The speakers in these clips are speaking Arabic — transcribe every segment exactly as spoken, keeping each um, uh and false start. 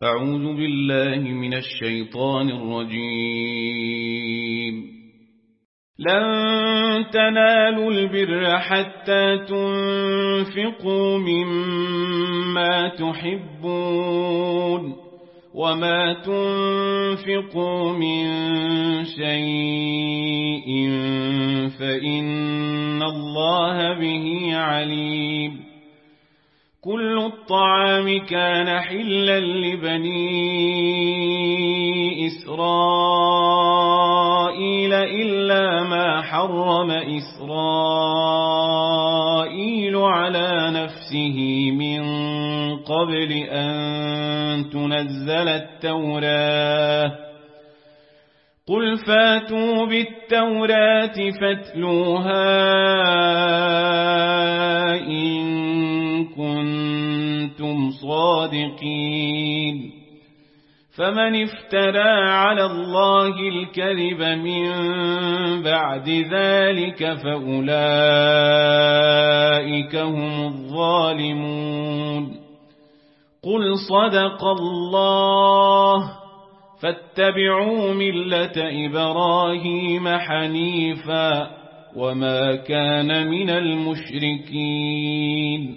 أعوذ بالله من الشيطان الرجيم. لن تنالوا البر حتى تنفقوا مما تحبون وما تنفقوا من شيء فإن الله به عليم. كل الطعام كان حلا لبني إسرائيل إلا ما حرم إسرائيل على نفسه من قبل أن تنزل التوراة. قل فاتوا بالتوراة فاتلوها إن كنتم صادقين. فمن افترى على الله الكذب من بعد ذلك فأولئك هم الظالمون. قل صدق الله فاتبعوا ملة إبراهيم حنيفا وما كان من المشركين.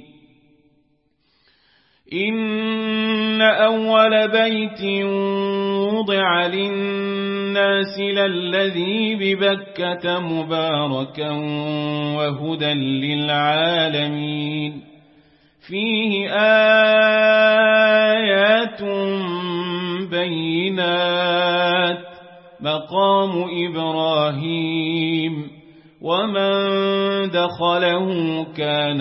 إن أول بيت وضع للناس للذي ببكة مباركا وهدى للعالمين. فيه آيات بينات مقام إبراهيم ومن دخله كان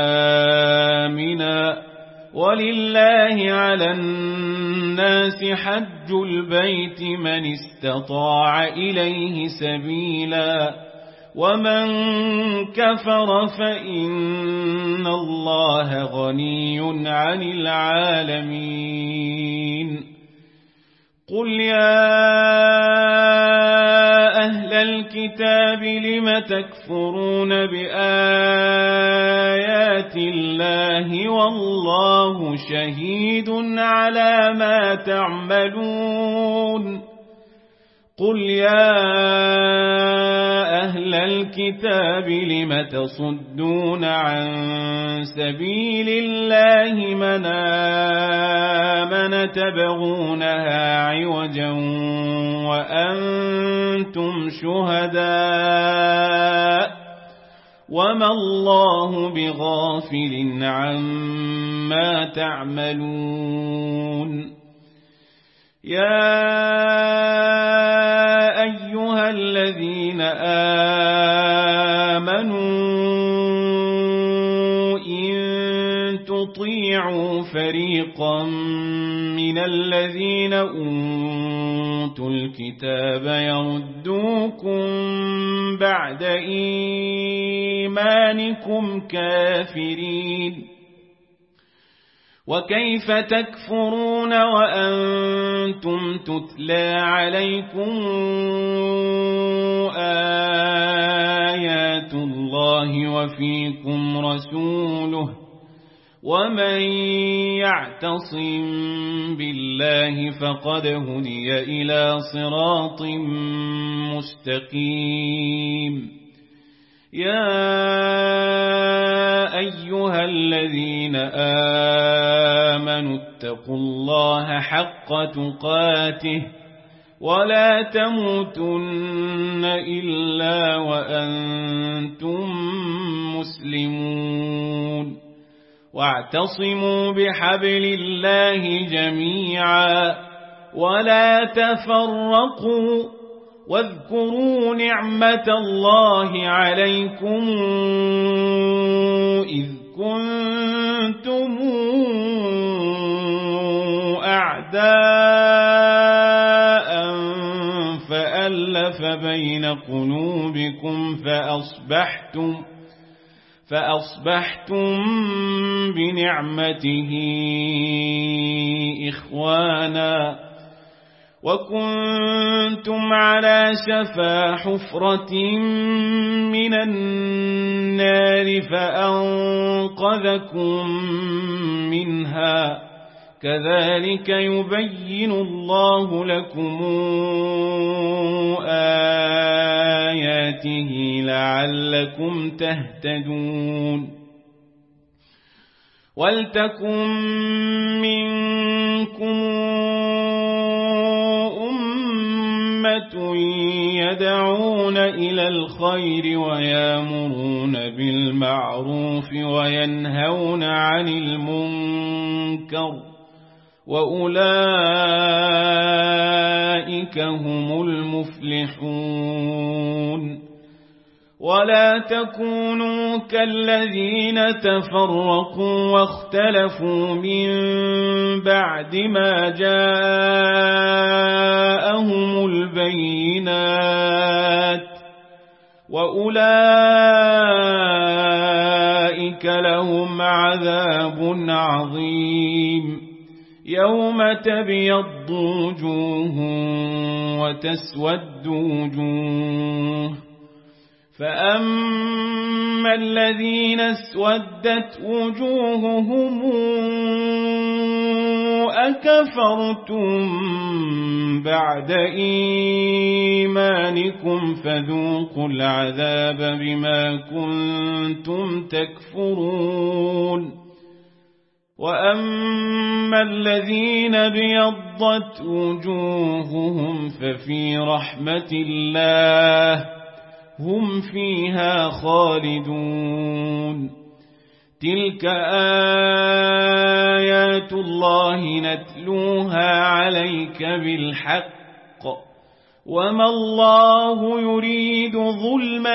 آمنا ولله على الناس حج البيت من استطاع إليه سبيلا ومن كفر فإن الله غني عن العالمين. قل يا أهل الكتاب لم تكفرون بآيات الله والله شهيد على ما تعملون. قل يا أهل الكتاب لم تصدون عن سبيل الله من آمن تبغونها عوجا وأنتم شهداء وما الله بغافل عما تعملون. يا أيها الذين آمنوا إن تطيعوا فريقا من الذين أوتوا الكتاب يردوكم بعد إيمانكم كافرين. وكيف تكفرون وأنتم تتلى عليكم آيات الله وفيكم رسوله ومن يعتصم بالله فقد هدي إلى صراط مستقيم. يا أيها الذين آمنوا اتقوا الله حق تقاته ولا تموتن إلا وأنتم مسلمون. واعتصموا بحبل الله جميعا ولا تفرقوا واذكروا نعمة الله عليكم إذ كنتم أعداء فألف بين قلوبكم فأصبحتم فأصبحتم بنعمته إخوانا وكنتم على شفا حفرة من النار فأنقذكم منها كذلك يبين الله لكم آياته لعلكم تهتدون ولتكن منكم أمة يدعون إلى الخير ويامرون بالمعروف وينهون عن المنكر وأولئك هم المفلحون ولا تكونوا كالذين تفرقوا واختلفوا من بعد ما جاءهم البينات وأولئك لهم عذاب عظيم يوم تبيض وجوه وتسود وجوه فأما الذين اسودت وجوههم أكفرتم بعد إيمانكم فذوقوا العذاب بما كنتم تكفرون وأما الذين ابيضت وجوههم ففي رحمة الله هم فيها خالدون تلك آيات الله نتلوها عليك بالحق وما الله يريد ظلما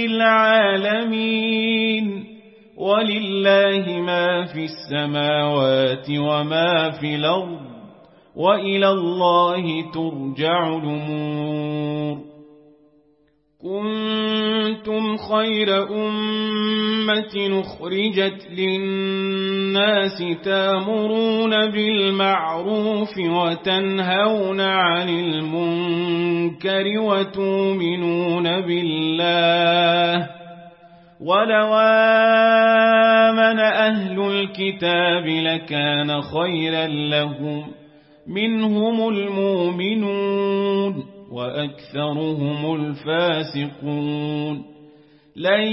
للعالمين ولله ما في السماوات وما في الأرض وإلى الله ترجع الأمور كنتم خير أمة أخرجت للناس تأمرون بالمعروف وتنهون عن المنكر وتؤمنون بالله ولو آمن أهل الكتاب لكان خيرا لهم منهم المؤمنون وأكثرهم الفاسقون لن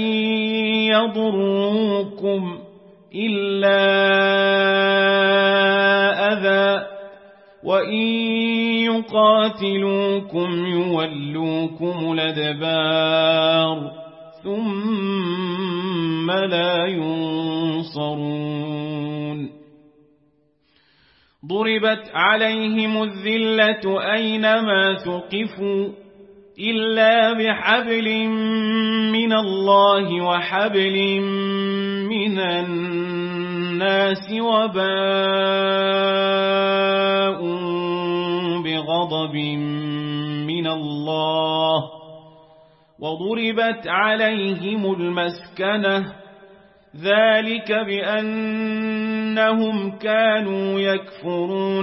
يضروكم إلا أذى وإن يقاتلوكم يولوكم الأدبار ثم لا ينصرون ضربت عليهم الذلة أينما ثقفوا إلا بحبل من الله وحبل من الناس وباء بغضب من الله وضربت عليهم المسكنة ذلك بأنهم كانوا يكفرون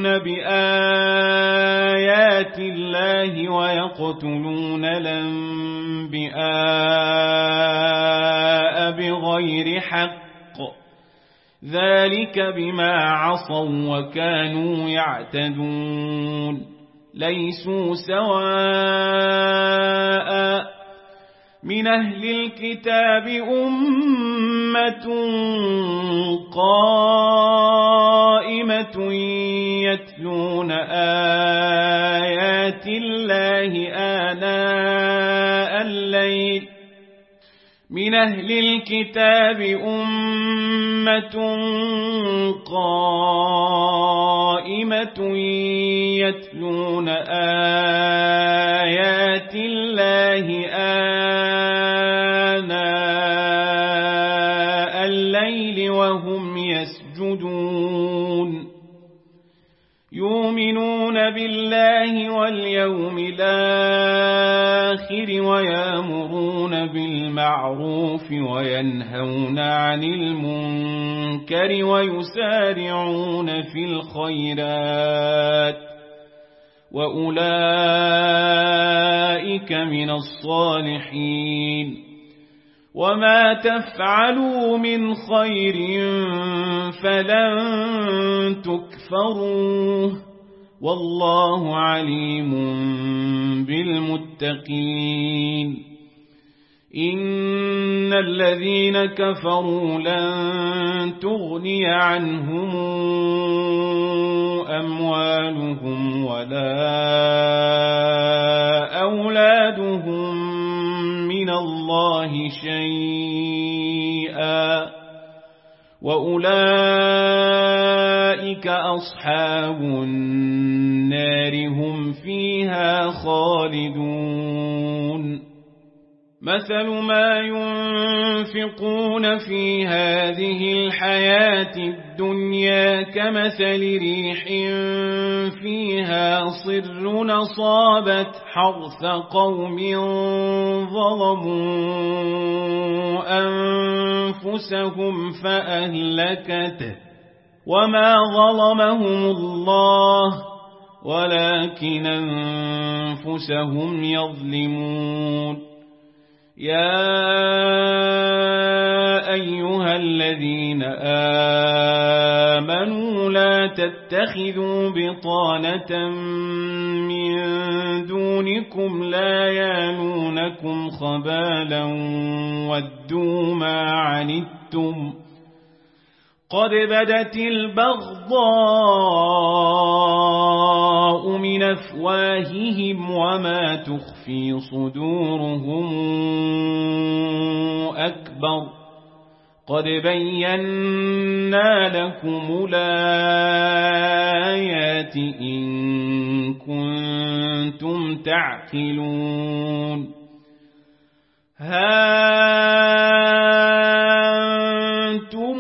بآيات الله ويقتلون الأنبياء بغير حق ذلك بما عصوا وكانوا يعتدون ليسوا سواء من أهل الكتاب أمة قائمة يتلون آيات الله آناء الليل من أهل الكتاب أمة قائمة يتلون آيات الله آناء الليل وهم يسجدون يؤمنون بالله واليوم الآخر ويأمرون بالمعروف وينهون عن المنكر ويسارعون في الخيرات وأولئك من الصالحين وما تفعلوا من خير فلن تكفروه والله عليم بالمتقين إن الذين كفروا لن تغني عنهم أموالهم ولا أولادهم من الله شيئا وأولئك أصحاب النار هم فيها خالدون مثل ما ينفقون في هذه الحياة الدنيا كمثل ريح فيها صر أصابت حرث قوم ظلموا أنفسهم فأهلكته وما ظلمهم الله ولكن أنفسهم يظلمون يا أيها الذين آمنوا لا تتخذوا بطانة من دونكم لا يالونكم خبالا ودوا ما عنتم قد بدت البغضاء من أفواههم وما تخفي صدورهم أكبر قد بينا لكم الآيات إن كنتم تعقلون ها أنتم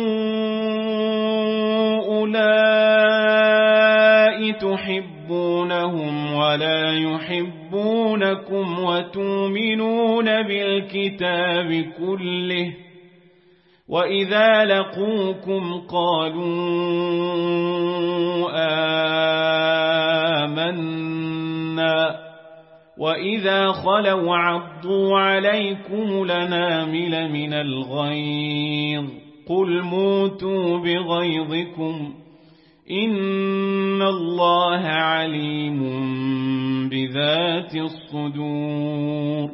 تحبونهم ولا يحبونكم وتؤمنون بالكتاب كله وإذا لقوكم قالوا آمنا وإذا خلوا عضوا عليكم الأنامل من الغيظ قل موتوا بغيظكم إن الله عليم بذات الصدور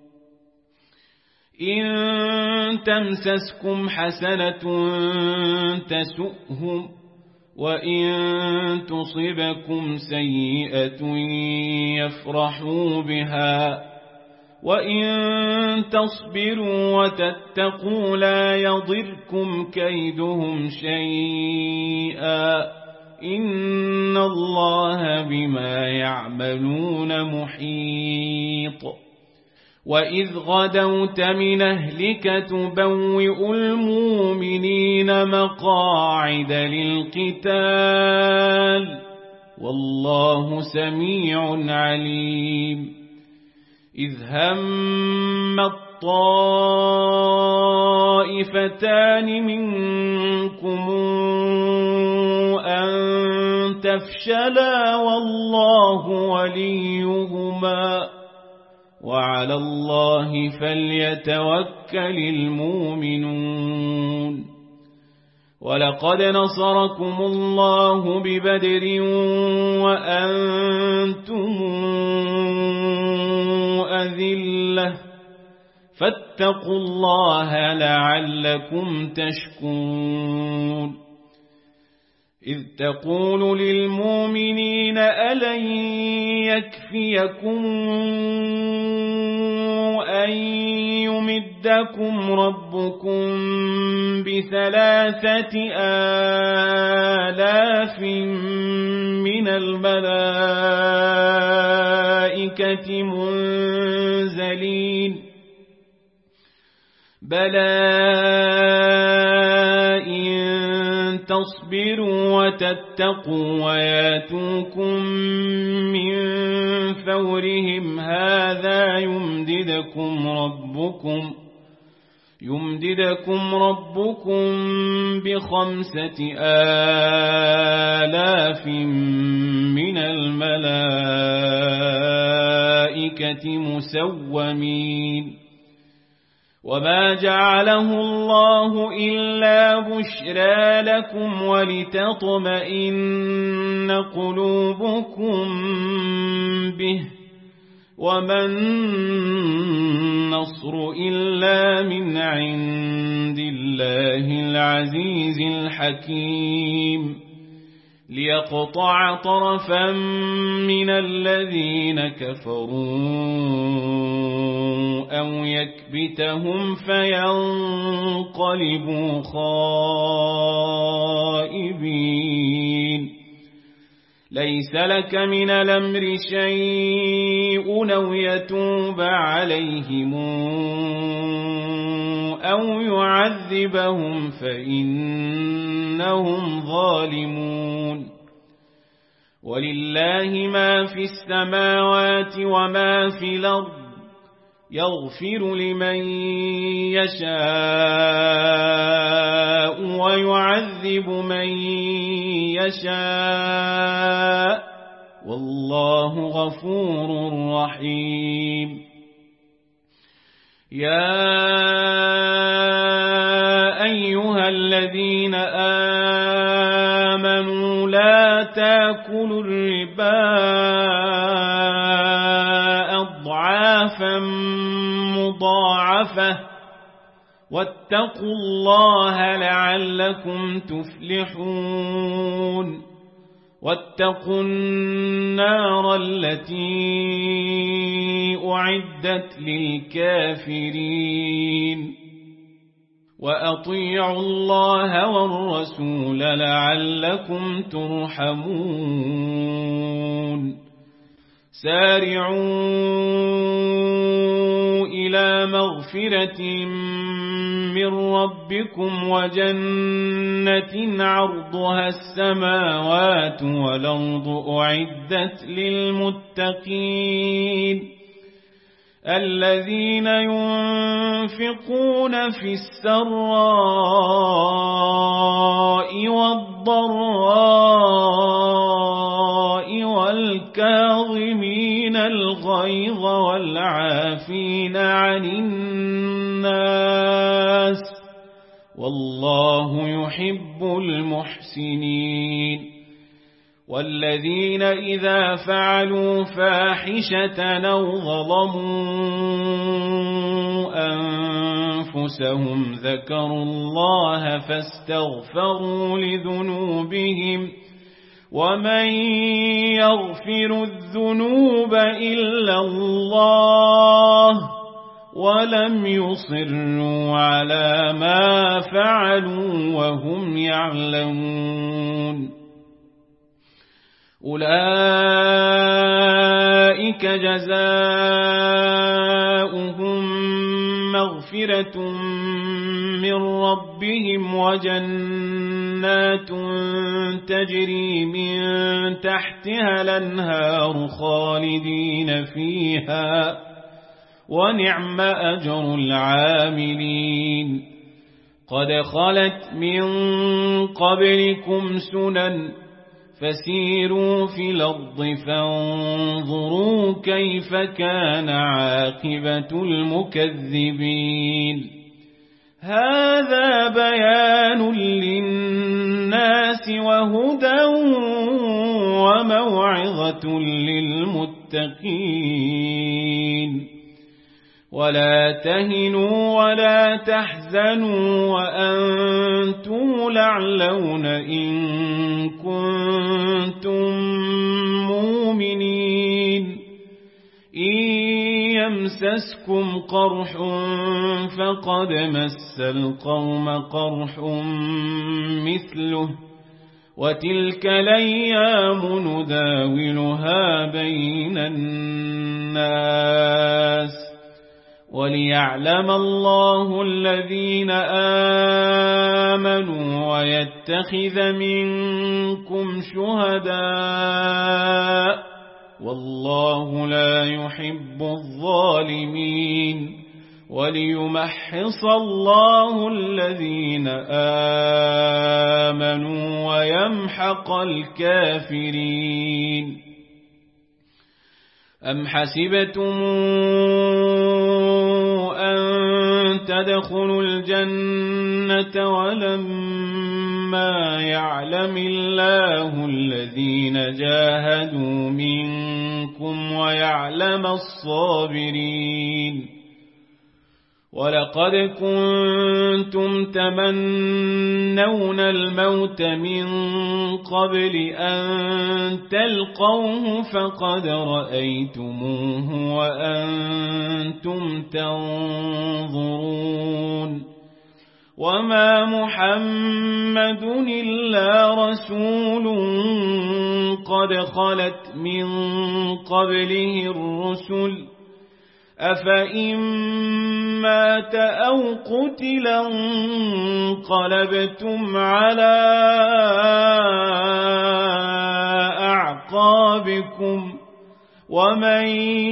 إن تمسسكم حسنة تسؤهم وإن تصبكم سيئة يفرحوا بها وإن تصبروا وتتقوا لا يضركم كيدهم شيئا إن الله بما يعملون محيط وإذ غدوت من أهلك تبوئ المؤمنين مقاعد للقتال والله سميع عليم إذ هم الطائفتان منكم أن تفشلا والله وليهما وعلى الله فليتوكل المؤمنون ولقد نصركم الله ببدر وأنتم أذلة فاتقوا الله لعلكم تشكرون إذ تقول للمؤمنين ألن يكفيكم أن يمدكم ربكم بثلاثة آلاف من الملائكة منزلين بلى إن تصبروا وتتقوا وياتوكم من فورهم هذا يمددكم ربكم يمددكم ربكم بخمسة آلاف من الملائكة مسومين وما جعله الله إلا بشرى لكم ولتطمئن قلوبكم به وما النصر إلا من عند الله العزيز الحكيم ليقطع طرفا من الذين كفروا أو يكبتهم فينقلبوا خائبين ليس لك من الأمر شيء أو يتوب عليهم أو يعذبهم فإنهم ظالمون ولله ما في السماوات وما في الأرض يغفر لمن يشاء ويعذب من يشاء والله غفور رحيم يا أيها الذين آمنوا لا تأكلوا الربا أضعافا مضاعفة واتقوا الله لعلكم تفلحون واتقوا النار التي أعدت للكافرين وأطيعوا الله والرسول لعلكم ترحمون سارعوا إلى مغفرة من ربكم وجنة عرضها السماوات والأرض أعدت للمتقين الذين ينفقون في السراء والضراء والكاظمين الغيظ والعافين عن الناس والله يحب المحسنين والذين إذا فعلوا فاحشة أو ظلموا أنفسهم ذكروا الله فاستغفروا لذنوبهم ومن يغفر الذنوب إلا الله ولم يصروا على ما فعلوا وهم يعلمون أولئك جزاؤهم مغفرة من ربهم وجنات تجري من تحتها الأنهار خالدين فيها ونعم أجر العاملين قد خلت من قبلكم سنن فسيروا في الأرض فانظروا كيف كان عاقبة المكذبين هذا بيان للناس وهدى وموعظة للمتقين ولا تهنوا ولا تحزنوا وأنتم الأعلون إن كنتم مؤمنين إن يمسسكم قرح فقد مس القوم قرح مثله وتلك الأيام نداولها بين الناس وليعلم الله الذين آمنوا ويتخذ منكم شهداء والله لا يحب الظالمين وليمحص الله الذين آمنوا ويمحق الكافرين أم حسبتم أن تدخلوا الجنة ولما يعلم الله الذين جاهدوا منكم ويعلم الصابرين ولقد كنتم تمنون الموت من قبل أن تلقوه فقد رأيتموه وأنتم تنظرون وما محمد إلا رسول قد خلت من قبله الرسل أفإن مات أو قتلا انقلبتم على أعقابكم ومن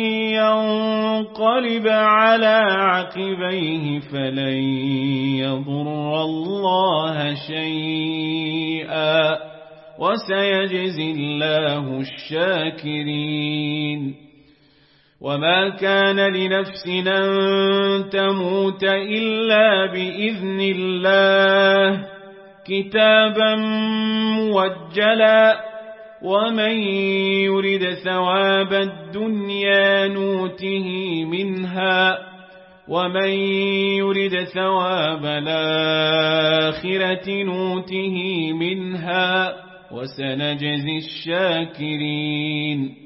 ينقلب على عقبيه فلن يضر الله شيئا وسيجزي الله الشاكرين وما كان لنفس أن تموت إلا بإذن الله كتابا موجلا ومن يرد ثواب الدنيا نوته منها ومن يرد ثواب الآخرة نوته منها وسنجزي الشاكرين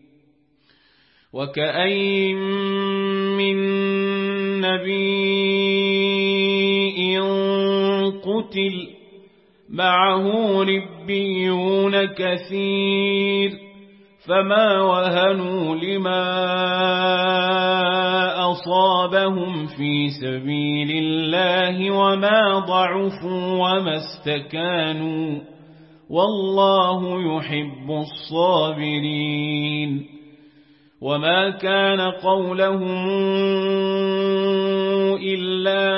وكأين من نبي قتل معه ربيون كثير فما وهنوا لما أصابهم في سبيل الله وما ضعفوا وما استكانوا والله يحب الصابرين وما كان قولهم إلا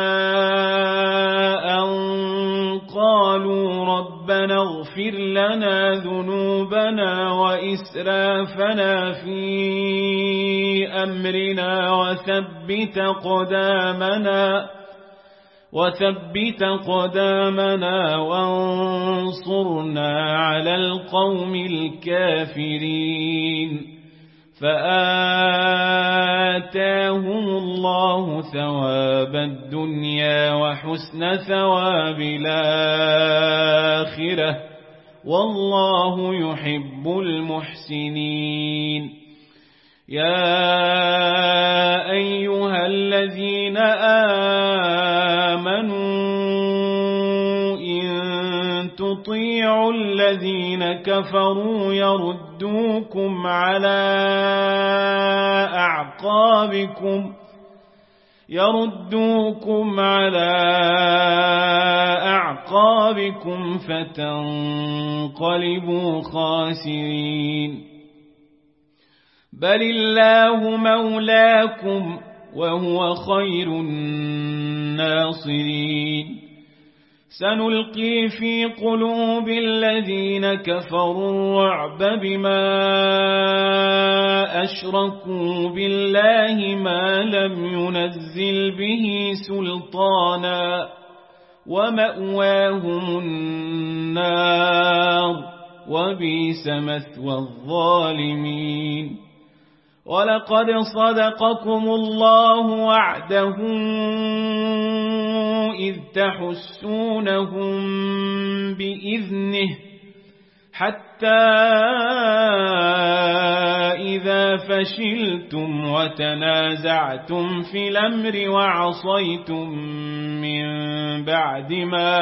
أن قالوا ربنا اغفر لنا ذنوبنا وإسرافنا في أمرنا وثبت قدامنا وثبت قدامنا وانصرنا على القوم الكافرين فآتاهم الله ثواب الدنيا وحسن ثواب الآخرة والله يحب المحسنين يا أيها الذين آمنوا تطيعوا الذين كفروا يردوكم على أعقابكم يردوكم على أعقابكم فتنقلبوا خاسرين بل الله مولاكم وهو خير الناصرين سنلقي في قلوب الذين كفروا الرعب بما أشركوا بالله ما لم ينزل به سلطانا ومأواهم النار وبئس مثوى الظالمين ولقد صدقكم الله وعده إذ تحسونهم بإذنه حتى إذا فشلتم وتنازعتم في الأمر وعصيتم من بعد ما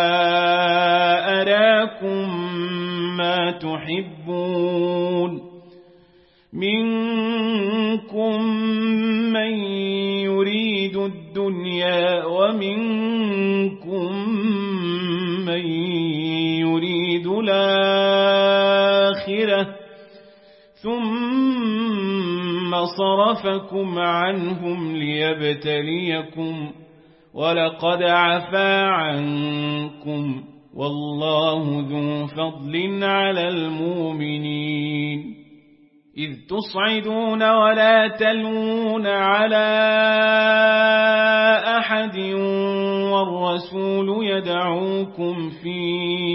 أراكم ما تحبون منكم من يريد الدنيا ومنكم من يريد الآخرة ثم صرفكم عنهم ليبتليكم ولقد عفا عنكم والله ذو فضل على المؤمنين إذ تصعدون ولا تلوون على أحد والرسول يدعوكم في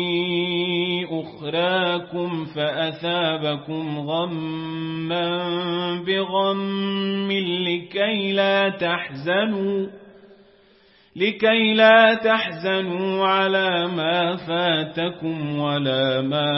أخراكم فأثابكم غما بغم لكي لا تحزنوا لكي لا تحزنوا على ما فاتكم ولا ما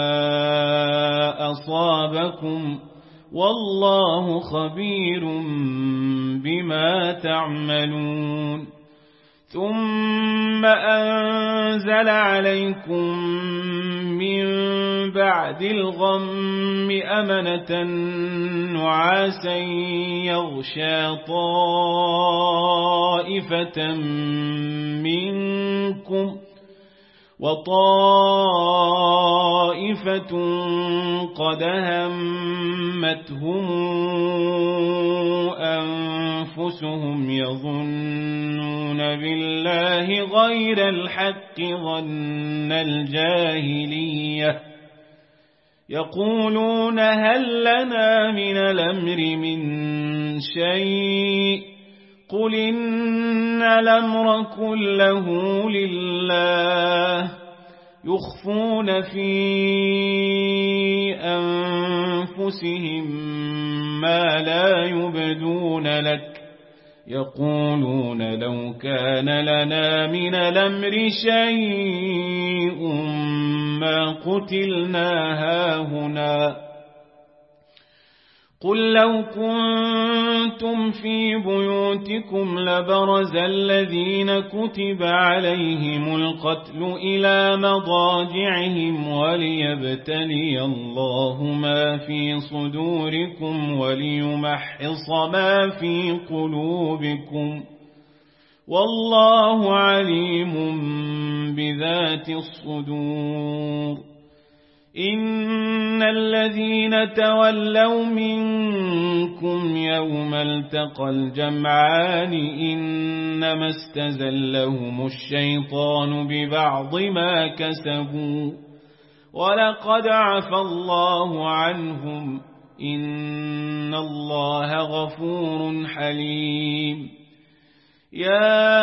أصابكم والله خبير بما تعملون ثم أنزل عليكم من بعد الغم أمنة نعاسا يغشى طائفة منكم وطائفة قد همتهم أنفسهم يظنون بالله غير الحق ظن الجاهلية يقولون هل لنا من الأمر من شيء قل إن الأمر كله لله يخفون في أنفسهم ما لا يبدون لك يقولون لو كان لنا من الأمر شيء ما قتلنا هاهنا قل لو كنتم في بيوتكم لبرز الذين كتب عليهم القتل إلى مضاجعهم وليبتلي الله ما في صدوركم وليمحص ما في قلوبكم والله عليم بذات الصدور إن الذين تولوا منكم يوم التقى الجمعان إنما استزلهم الشيطان ببعض ما كسبوا ولقد عفى الله عنهم إن الله غفور حليم يا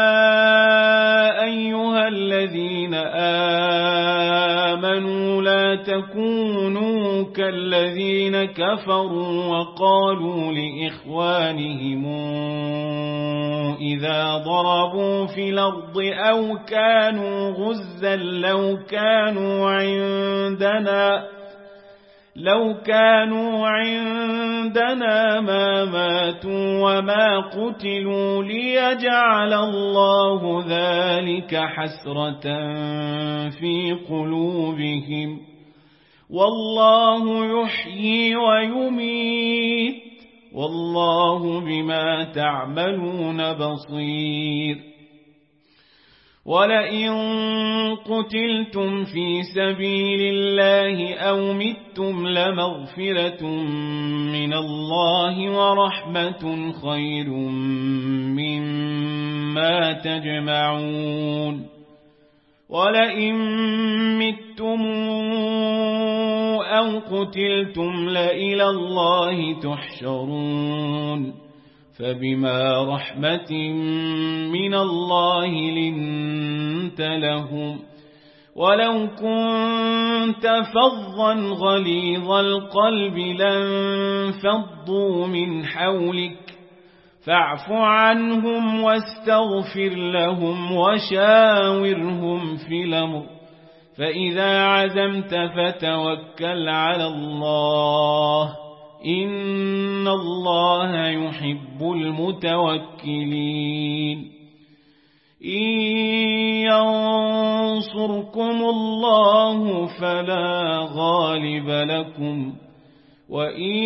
أيها الذين آمنوا لا تكونوا كالذين كفروا وقالوا لإخوانهم إذا ضربوا في الأرض أو كانوا غزا لو كانوا عندنا لو كانوا عندنا ما ماتوا وما قتلوا ليجعل الله ذلك حسرة في قلوبهم والله يحيي ويميت والله بما تعملون بصير ولئن قتلتم في سبيل الله أو متم لمغفرة من الله ورحمة خير مما تجمعون ولئن متم أو قتلتم لإلى الله تحشرون فبما رحمة من الله لنت لهم ولو كنت فظا غليظ القلب لانفضوا من حولك فاعف عنهم واستغفر لهم وشاورهم في الأمر فإذا عزمت فتوكل على الله إن الله يحب المتوكلين إن ينصركم الله فلا غالب لكم وإن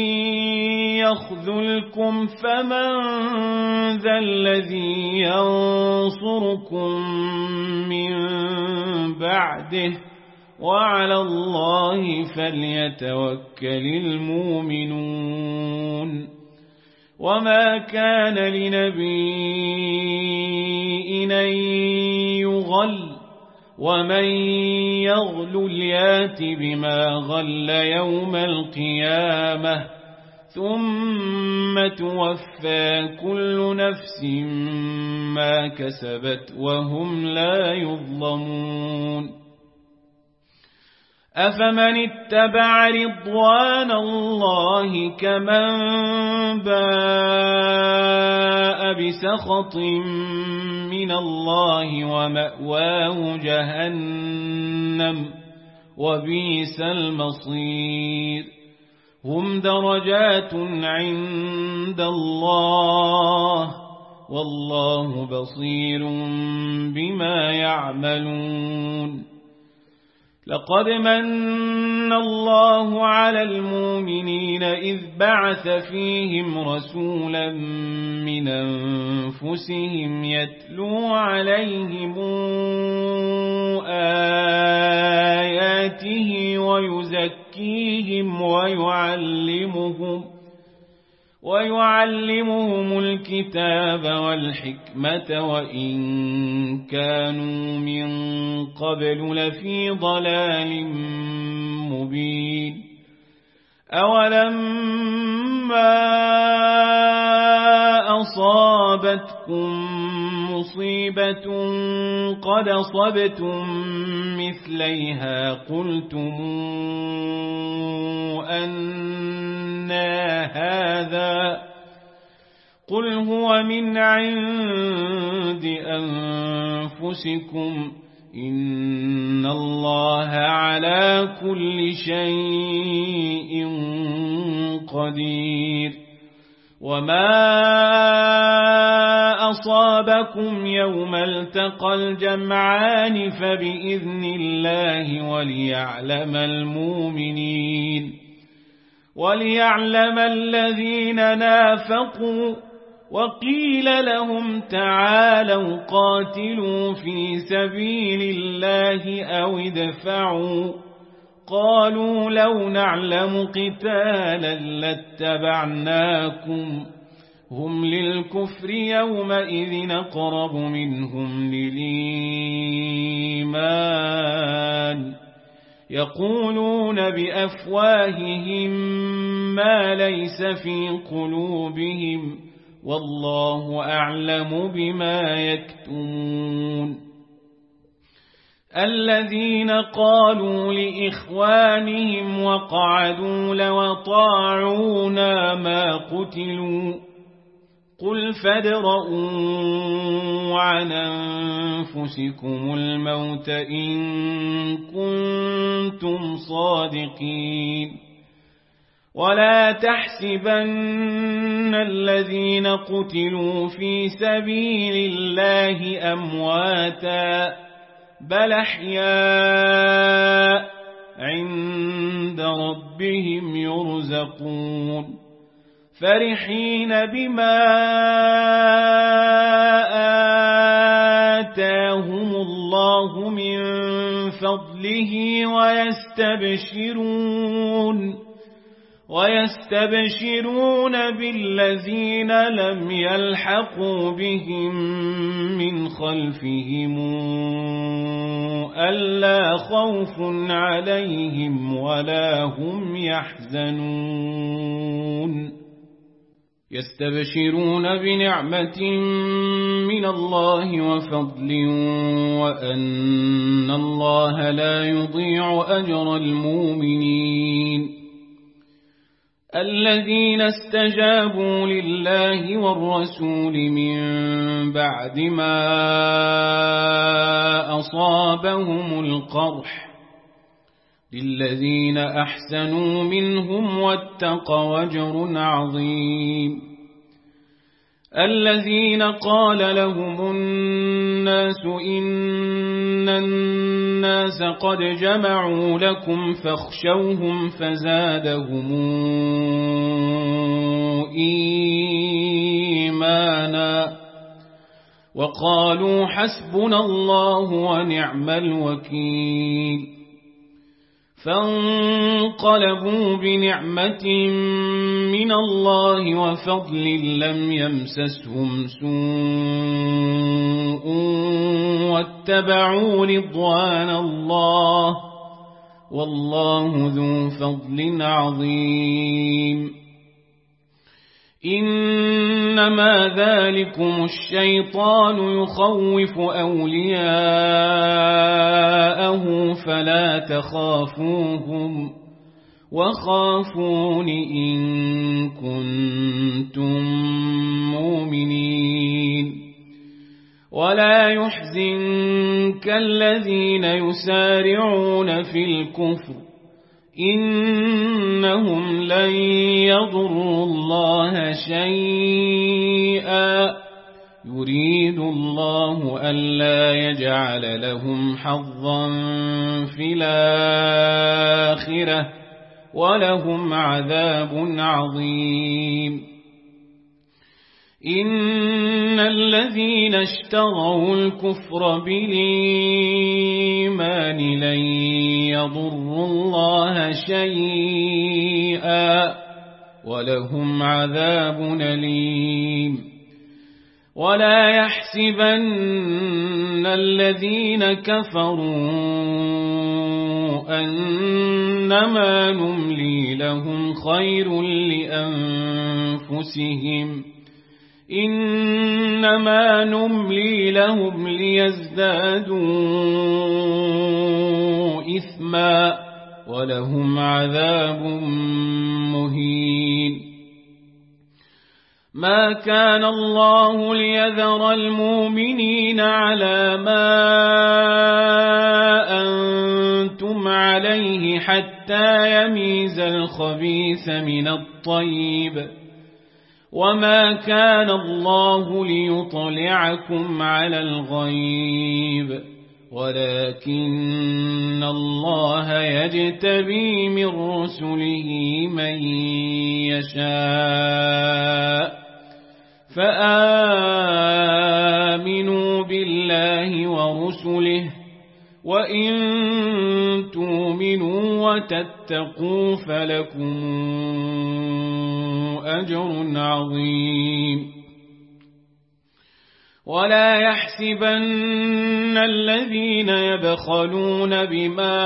يخذلكم فمن ذا الذي ينصركم من بعده وعلى الله فليتوكل المؤمنون وما كان لنبي أن يغل ومن يغل يات بما غل يوم القيامة ثم توفى كل نفس ما كسبت وهم لا يظلمون أفمن اتبع رضوان الله كمن باء بسخط من الله ومأواه جهنم وبئس المصير هم درجات عند الله والله بصير بما يعملون لقد من الله على المؤمنين إذ بعث فيهم رسولا من أنفسهم يتلو عليهم آياته ويزكيهم ويعلمهم ويعلمهم الكتاب والحكمة وإن كانوا من قبل لفي ضلال مبين أولما أصابتكم مصيبة قد أصبتم مثليها قلتم أنى هذا قل هو من عند أنفسكم إن الله على كل شيء قدير وما أصابكم يوم التقى الجمعان فبإذن الله وليعلم المؤمنين وليعلم الذين نافقوا وقيل لهم تعالوا قاتلوا في سبيل الله أو ادفعوا قالوا لو نعلم قتالا لاتبعناكم هم للكفر يومئذ أقرب منهم للإيمان يقولون بأفواههم ما ليس في قلوبهم والله أعلم بما يكتمون الذين قالوا لإخوانهم وقعدوا لو طاعونا ما قتلوا قل فادرءوا عن أنفسكم الموت إن كنتم صادقين ولا تحسبن الذين قتلوا في سبيل الله أمواتا بل أحياء عند ربهم يرزقون فرحين بما آتاهم الله من فضله ويستبشرون ويستبشرون بالذين لم يلحقوا بهم من خلفهم ألا خوف عليهم ولا هم يحزنون يستبشرون بنعمة من الله وفضل وأن الله لا يضيع أجر المؤمنين الذين استجابوا لله والرسول من بعد ما أصابهم القرح للذين أحسنوا منهم واتقوا أجر عظيم الذين قال لهم الناس إن الناس قد جمعوا لكم فاخشوهم فزادهم إيمانا وقالوا حسبنا الله ونعم الوكيل فانقلبوا بنعمة من الله وفضل لم يمسسهم سوء واتبعوا رضوان الله والله ذو فضل عظيم. إنما ذلكم الشيطان يخوف أولياءه فلا تخافوهم وخافون إن كنتم مؤمنين. ولا يحزنك الذين يسارعون في الكفر إنهم لن يضروا الله شيئا يريد الله ألا يجعل لهم حظا في الآخرة ولهم عذاب عظيم. إن الذين اشتروا الكفر بالإيمان لن يضروا الله شيئا ولهم عذاب أليم. ولا يحسبن الذين كفروا أنما نملي لهم خير لأنفسهم إنما نملي لهم ليزدادوا إثما ولهم عذاب مهين. ما كان الله ليذر المؤمنين على ما أنتم عليه حتى يميز الخبيث من الطيب وما كان الله ليطلعكم على الغيب ولكن الله يجتبي من رسله من يشاء فآمنوا بالله ورسله وإن تؤمنوا وتتقوا فلكم أجر عظيم. ولا يحسبن الذين يبخلون بما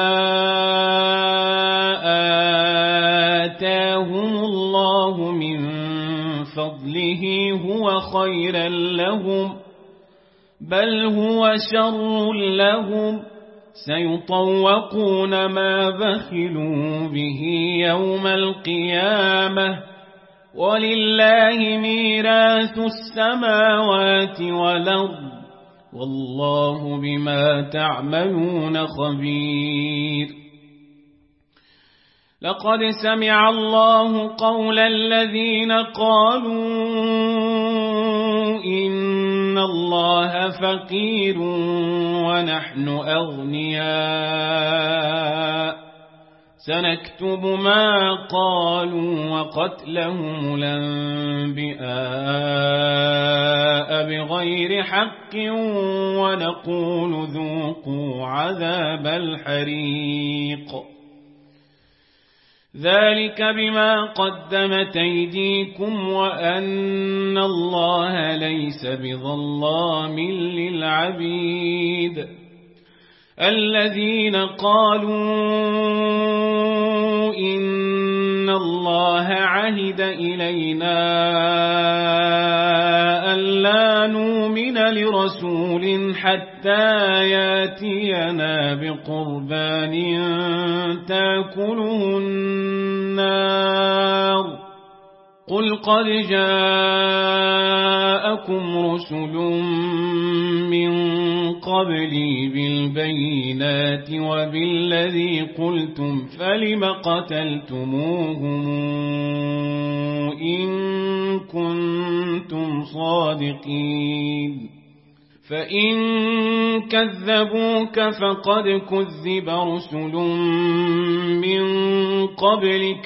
آتاهم الله من فضله هو خيرا لهم بل هو شر لهم سيطوقون ما بخلوا به يوم القيامة ولله ميراث السماوات والأرض والله بما تعملون خبير. لقد سمع الله قول الذين قالوا إن الله فقير ونحن أغنياء سنكتب ما قالوا وقتلهم الأنبياء بغير حق ونقول ذوقوا عذاب الحريق ذلك بما قدمت أيديكم وأن الله ليس بظلام للعبيد. الذين قالوا إن الله عهد إلينا ألا نؤمن لرسول حتى ياتينا بقربان تأكله النار قل قد جاءكم رسل من قبلي بالبينات وبالذي قلتم فلم قتلتموهم إن كنتم صادقين فإن كذبوك فقد كذب رسل من قبلك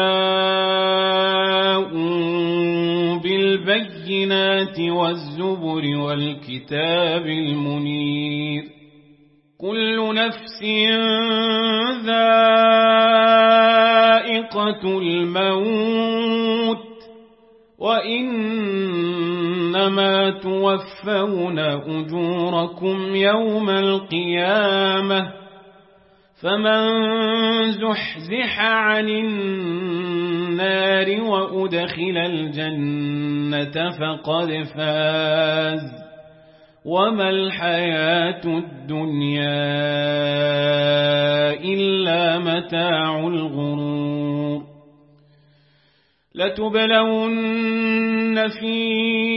جاءوا بالبينات والزبر والكتاب المنير كل نفس ذائقة صاعقة الموت وإنما توفون أجوركم يوم القيامة فمن زحزح عن النار وأدخل الجنة فقد فاز وما الحياة الدنيا إلا متاع الغرور لتبلون في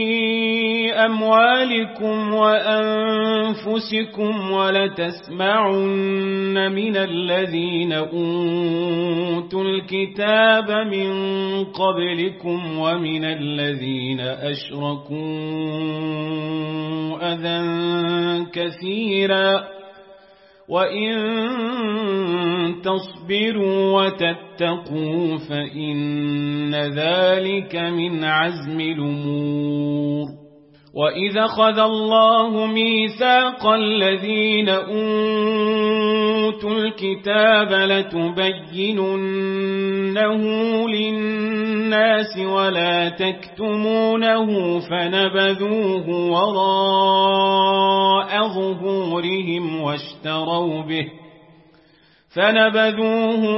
أموالكم وأنفسكم ولتسمعن من الذين أوتوا الكتاب من قبلكم ومن الذين أشركوا أذى كثيرا وإن تصبروا وتتقوا فإن ذلك من عزم الأمور وإذا أخذ الله ميثاق الذين أوتوا الكتاب لتبيننه للناس ولا تكتمونه فنبذوه وراء ظهورهم واشتروا به فنبذوه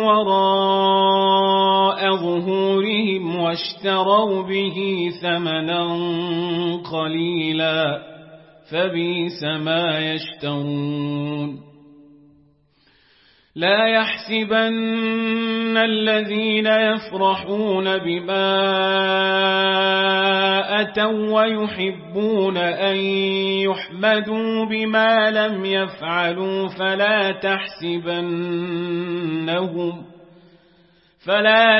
وراء ظهورهم واشتروا به ثمنا قليلا فبئس ما يشترون لا يحسبن الذين يفرحون بما أتوا ويحبون أن يحمدوا بما لم يفعلوا فلا تحسبنهم فلا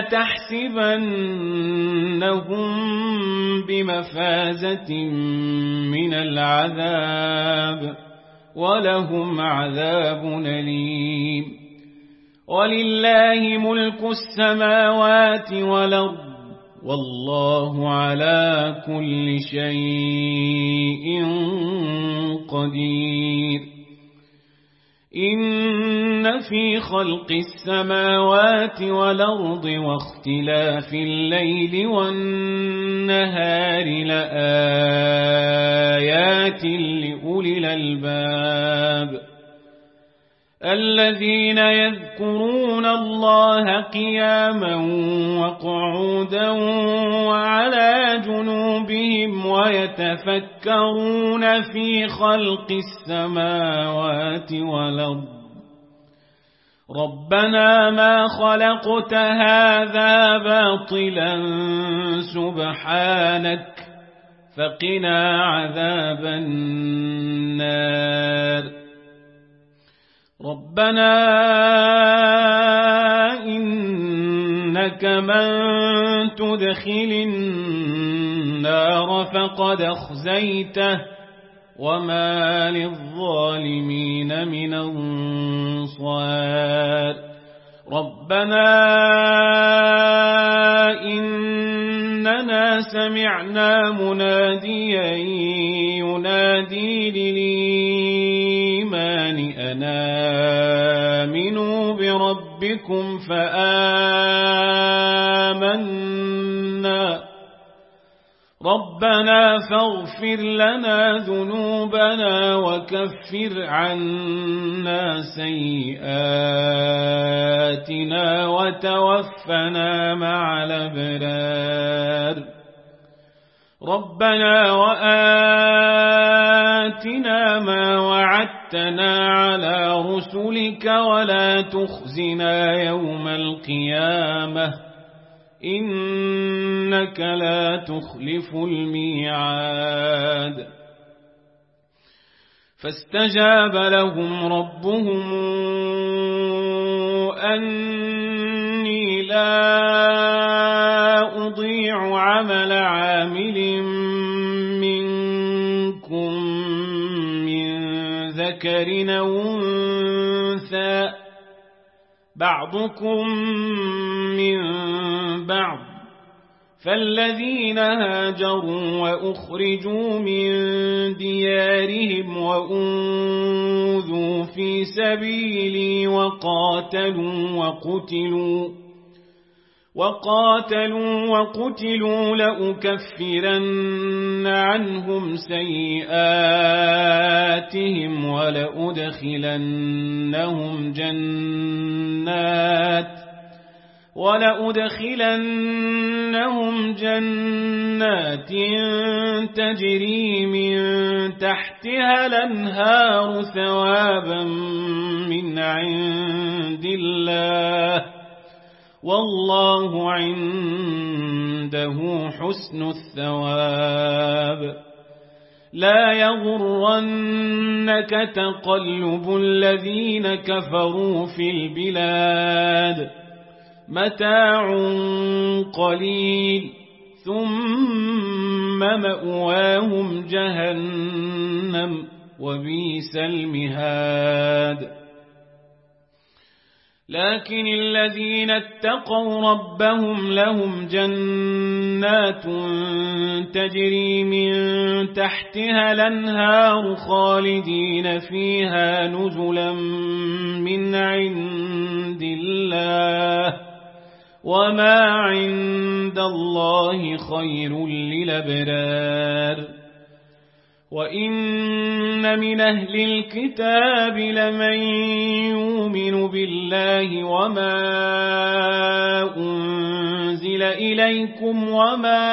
تحسبنهم بمفازة من العذاب ولهم عذاب أليم ولله ملك السماوات والأرض والله على كل شيء قدير إن في خلق السماوات والأرض واختلاف الليل والنهار لآيات لأولي الألباب الذين يذكرون الله قياما وقعودا وعلى جنوبهم ويتفكرون في خلق السماوات والأرض ربنا ما خلقت هذا باطلا سبحانك فقنا عذاب النار ربنا إنك من تدخل النار فقد أخزيته وما للظالمين من أنصار ربنا إننا سمعنا مناديا ينادي للإيمان أن آمنوا بربكم فآمنا ربنا فاغفر لنا ذنوبنا وكفر عنا سيئاتنا وتوفنا مع الأبرار ربنا وآتنا ما وعدتنا على رسلك ولا تخزنا يوم القيامة إنك لا تخلف الميعاد فاستجاب لهم ربهم أني لا أضيع عمل عامل منكم من ذكر أو أنثى بعضكم من بعض فالذين هاجروا وأخرجوا من ديارهم وأوذوا في سبيلي وقاتلوا وقتلوا وقاتلوا وقتلوا لأكفرن عنهم سيئاتهم ولأدخلنهم جنات ولأدخلنهم جنات تجري من تحتها الأنهار ثوابا من عند الله والله عنده حسن الثواب. لا يغرنك تقلب الذين كفروا في البلاد متاع قليل ثم مأواهم جهنم وبئس المهاد. لكن الذين اتقوا ربهم لهم جنات تجري من تحتها الأنهار خالدين فيها نزلا من عند الله وما عند الله خير للأبرار. وإن من أهل الكتاب لمن يؤمن بالله وما أنزل إليكم وما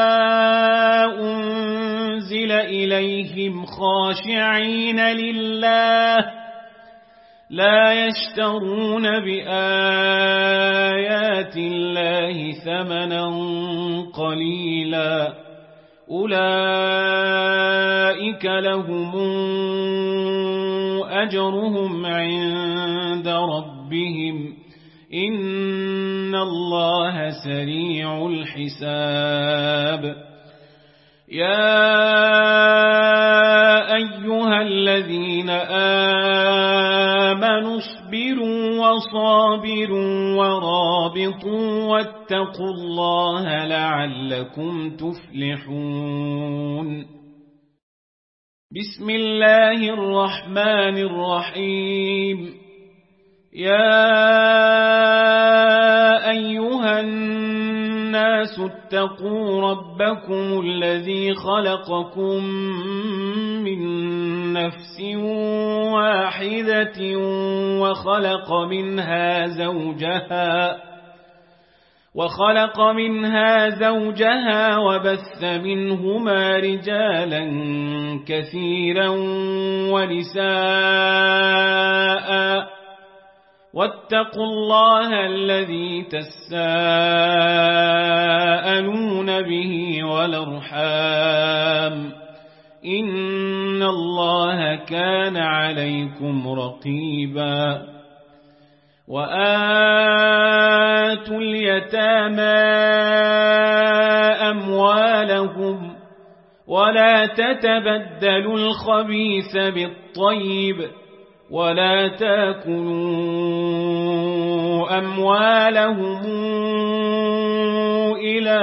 أنزل إليهم خاشعين لله لا يشترون بآيات الله ثمنا قليلا أولئك لهم أجرهم عند ربهم إن الله سريع الحساب. يا أيها الذين آمنوا اصبروا وصابروا ورابطوا واتقوا الله لعلكم تفلحون. بسم الله الرحمن الرحيم. يا أيها الناس اتقوا ربكم الذي خلقكم من نفس واحدة وخلق منها زوجها وخلق منها زوجها وبث منهما رجالا كثيرا ونساء واتقوا الله الذي تساءلون به والأرحام إن الله كان عليكم رقيبا. وآتوا اليتامى أموالهم ولا تتبدلوا الخبيث بالطيب ولا تأكلوا أموالهم إلى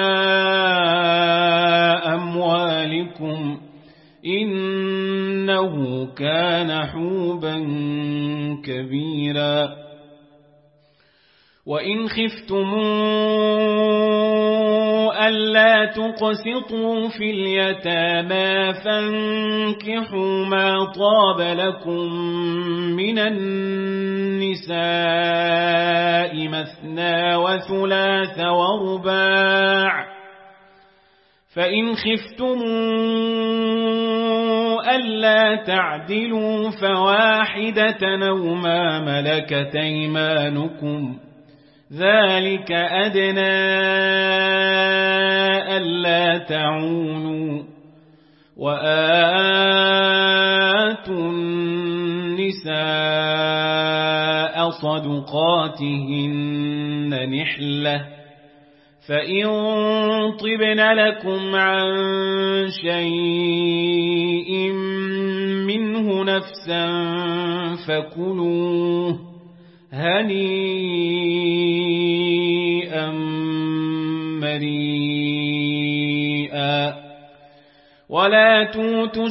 أموالكم إنه كان حوبا كبيرا. وإن خفتموا ألا تقسطوا في اليتامى فانكحوا ما طاب لكم من النساء مثنى وثلاث ورباع فإن خفتموا ألا تعدلوا فواحدة أو ما ملكت أيمانكم ذلك أدنى ألا تعونوا. وآتوا النساء صدقاتهن نحلة فإن طبن لكم عن شيء منه نفسا فكلوه هنيئا مريئا. ولا توتوا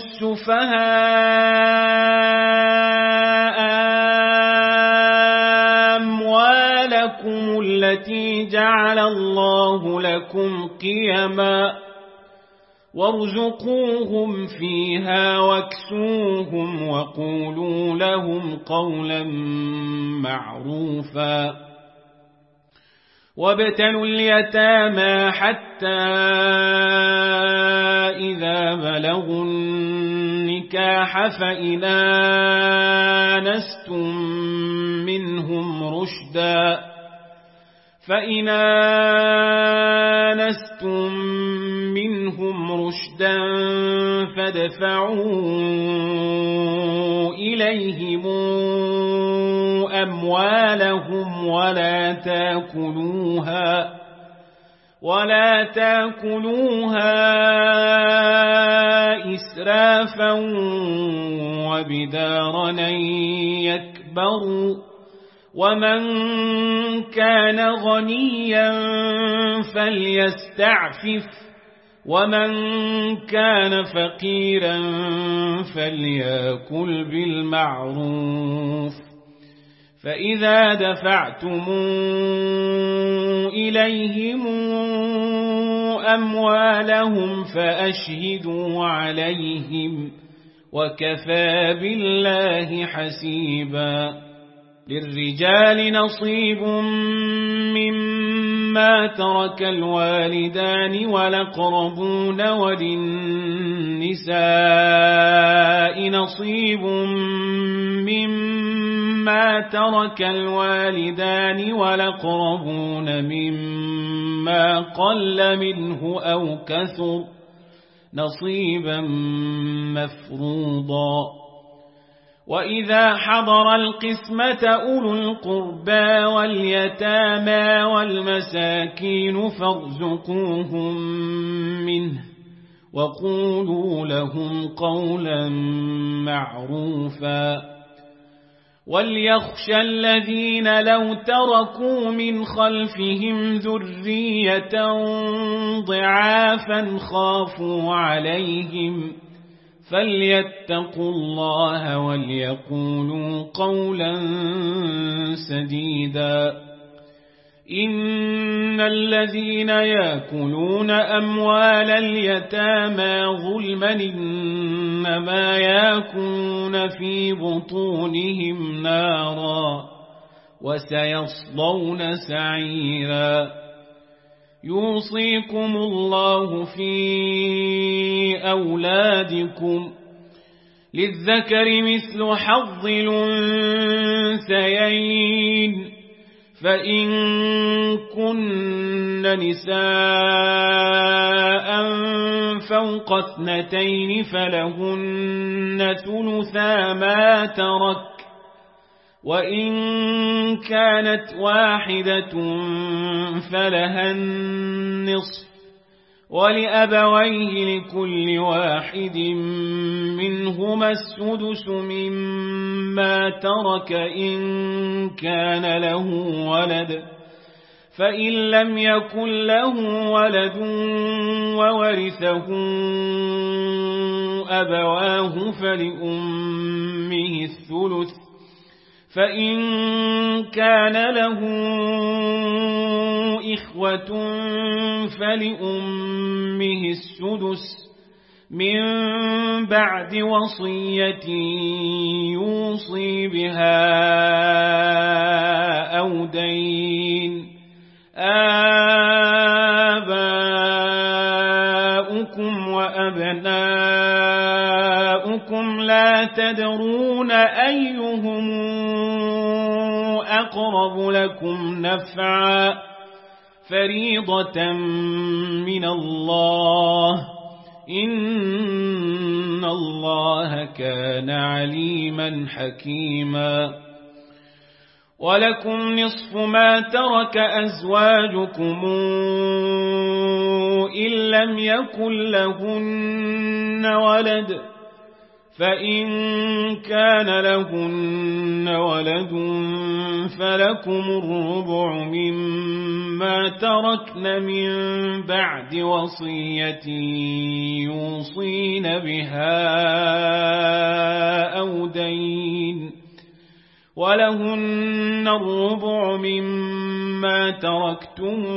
السفهاء أموالكم صلاتكم التي جعل الله لكم قيما وارزقوهم فيها واكسوهم وقولوا لهم قولا معروفا وابتلوا اليتامى حتى إذا بلغوا النكاح فإن آنستم منهم رشدا فإن آنستم منهم رشدا فادفعوا إليهم أموالهم ولا تاكلوها ولا تاكلوها إسرافا وبدارا أن يكبروا ومن كان غنيا فليستعفف ومن كان فقيرا فليأكل بالمعروف فإذا دفعتم إليهم أموالهم فأشهدوا عليهم وكفى بالله حسيبا للرجال نصيب مما ترك الوالدان والأقربون وللنساء نصيب مما ترك الوالدان والأقربون مما قل منه أو كثر نصيبا مفروضا وإذا حضر القسمة أولو القربى واليتامى والمساكين فارزقوهم منه وقولوا لهم قولا معروفا وليخشى الذين لو تركوا من خلفهم ذرية ضعافا خافوا عليهم فليتقوا الله وليقولوا قولا سديدا إن الذين يأكلون أموال اليتامى ظلما إنما يأكلون في بطونهم نارا وسيصلون سعيرا يوصيكم الله في أولادكم للذكر مثل حظ الأنثيين فإن كن نساء فوق اثنتين فلهن ثلثا ما ترك وإن كانت واحدة فلها النصف ولأبويه لكل واحد منهما السدس مما ترك إن كان له ولد فإن لم يكن له ولد وورثه أبواه فلأمه الثلث فإن كان له إخوة فلأمه السدس من بعد وصية يوصي بها أو دين آباؤكم وأبناؤكم لا تدرون أيهم أقرب لكم نفعا فريضة من الله إن الله كان عليما حكيما ولكم نصف ما ترك أزواجكم إن لم يكن لهن ولد فإن كان لهن ولد فلكم الربع مما تركن من بعد وصية يوصين بها أو دين ولهن الربع مما ما تركتم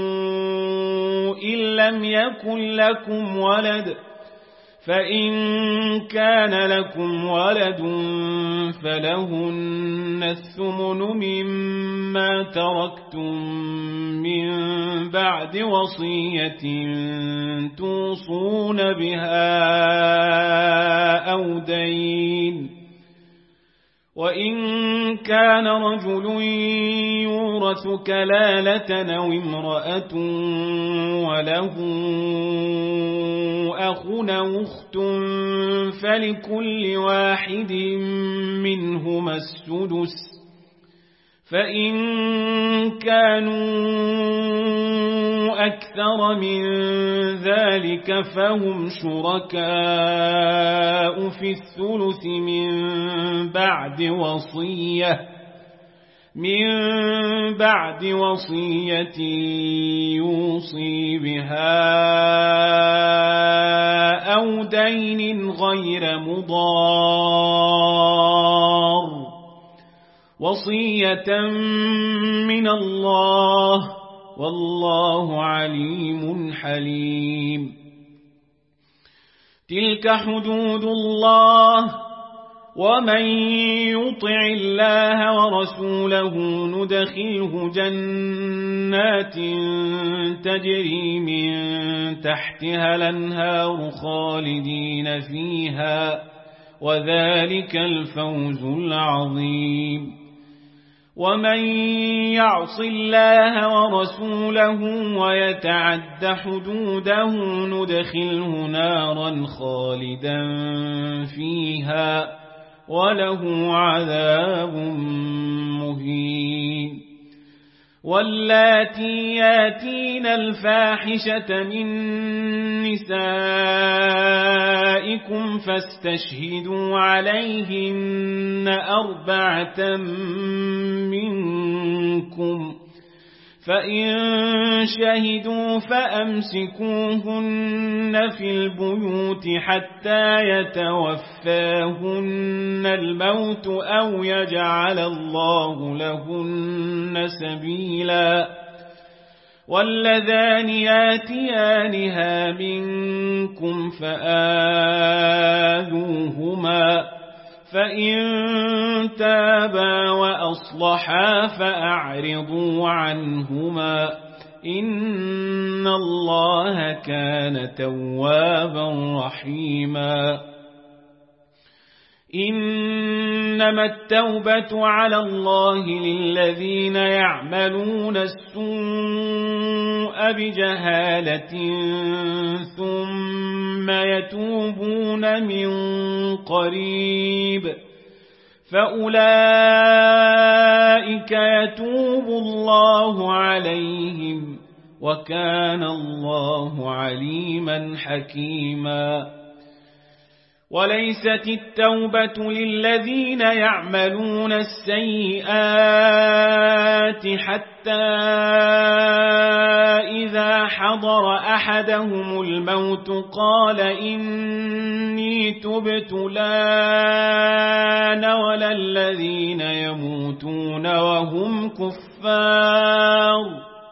إن لم يكن لكم ولد فإن كان لكم ولد فلهن الثمن مما تركتم من بعد وصية توصون بها أو دين وإن كان رجل يورث كلالة أو امرأة وله أخ أو أخت فلكل واحد منهما السدس فإن كانوا أكثر من ذلك فهم شركاء في الثلث من بعد وصية من بعد وصية يوصي بها أو دين غير مضار وصية من الله والله عليم حليم. تلك حدود الله ومن يطع الله ورسوله ندخله جنات تجري من تحتها الأنهار خالدين فيها وذلك الفوز العظيم. ومن يعص الله ورسوله ويتعد حدوده ندخله نارا خالدا فيها وله عذاب مهين. واللاتي ياتين الفاحشة من نسائكم فاستشهدوا عليهن أربعة منكم فإن شهدوا فأمسكوهن في البيوت حتى يتوفاهن الموت أو يجعل الله لهن سبيلا. واللذان ياتيانها منكم فآذوهما فإن تابا وأصلحا فأعرضوا عنهما إن الله كان توابا رحيما. إنما التوبة على الله للذين يعملون السوء بجهالة ثم يتوبون من قريب فأولئك يتوب الله عليهم وكان الله عليما حكيما. وليست التوبة للذين يعملون السيئات حتى إذا حضر أحدهم الموت قال إني تبت الآن ولا الذين يموتون وهم كفار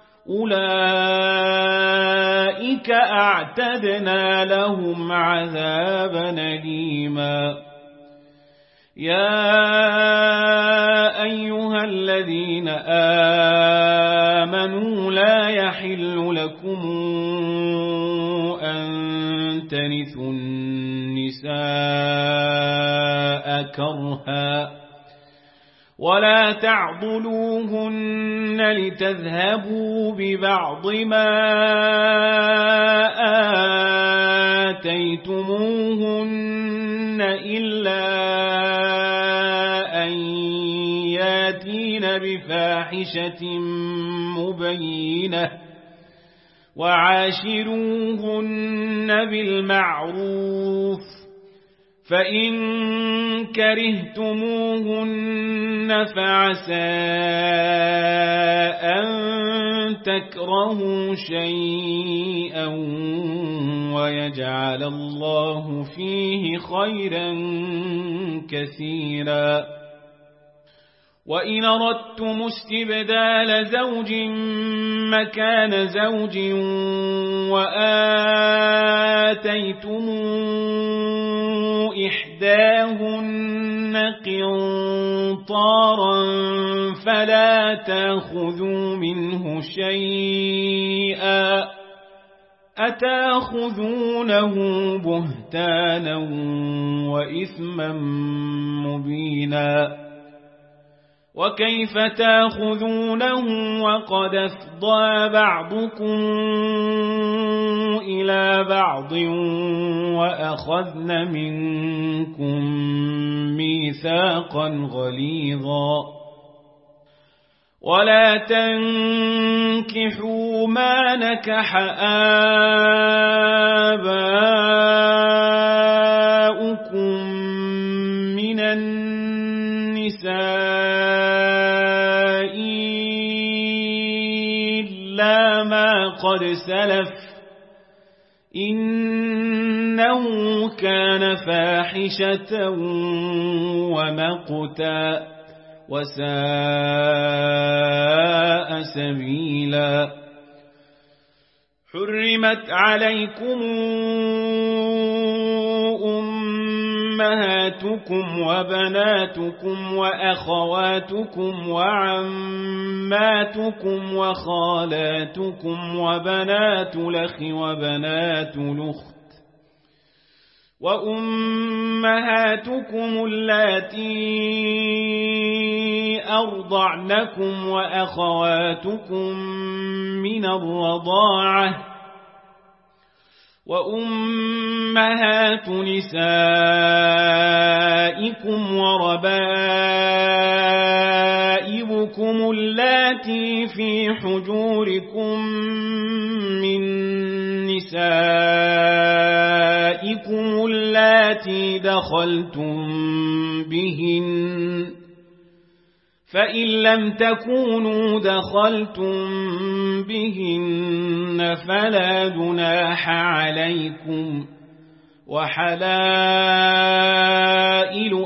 أولئك أعتدنا لهم عذابا أليما. يا أيها الذين آمنوا لا يحل لكم أن ترثوا النساء كرها ولا تعضلوهن لتذهبوا ببعض ما آتيتموهن إلا أن ياتين بفاحشة مبينة وعاشروهن بالمعروف فإن كرهتموهن فعسى أن تكرهوا شيئا ويجعل الله فيه خيرا كثيرا. وإن أردتم استبدال زوج مكان زوج وآتيتم إحداهن قنطارا فلا تأخذوا منه شيئا أتأخذونه بهتانا وإثما مبينا وكيف تأخذونه وقد أفضى بعضكم إلى بعض وأخذن منكم ميثاقا غليظا ولا تنكحوا ما نكح آباؤكم من النساء إلا ما قد سلف إنه كان فاحشة ومقتا وساء سبيلا حرمت عليكم أمهاتكم وبناتكم وأخواتكم وعماتكم وخالاتكم وبنات الأخ وبنات الأخت وأمهاتكم اللاتي أرضعنكم وأخواتكم من الرضاعة وأمهات نسائكم وربائبكم اللاتي في حجوركم من نسائكم اللاتي دخلتم بهن فإن لم تكونوا دخلتم بهن فلا جناح عليكم وحلائل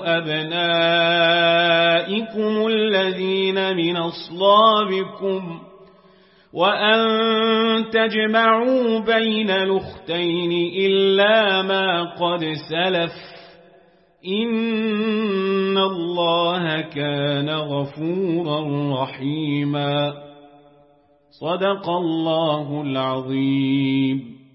أبنائكم الذين من أصلابكم وأن تجمعوا بين الأختين إلا ما قد سلف إن الله كان غفورا رحيما صدق الله العظيم.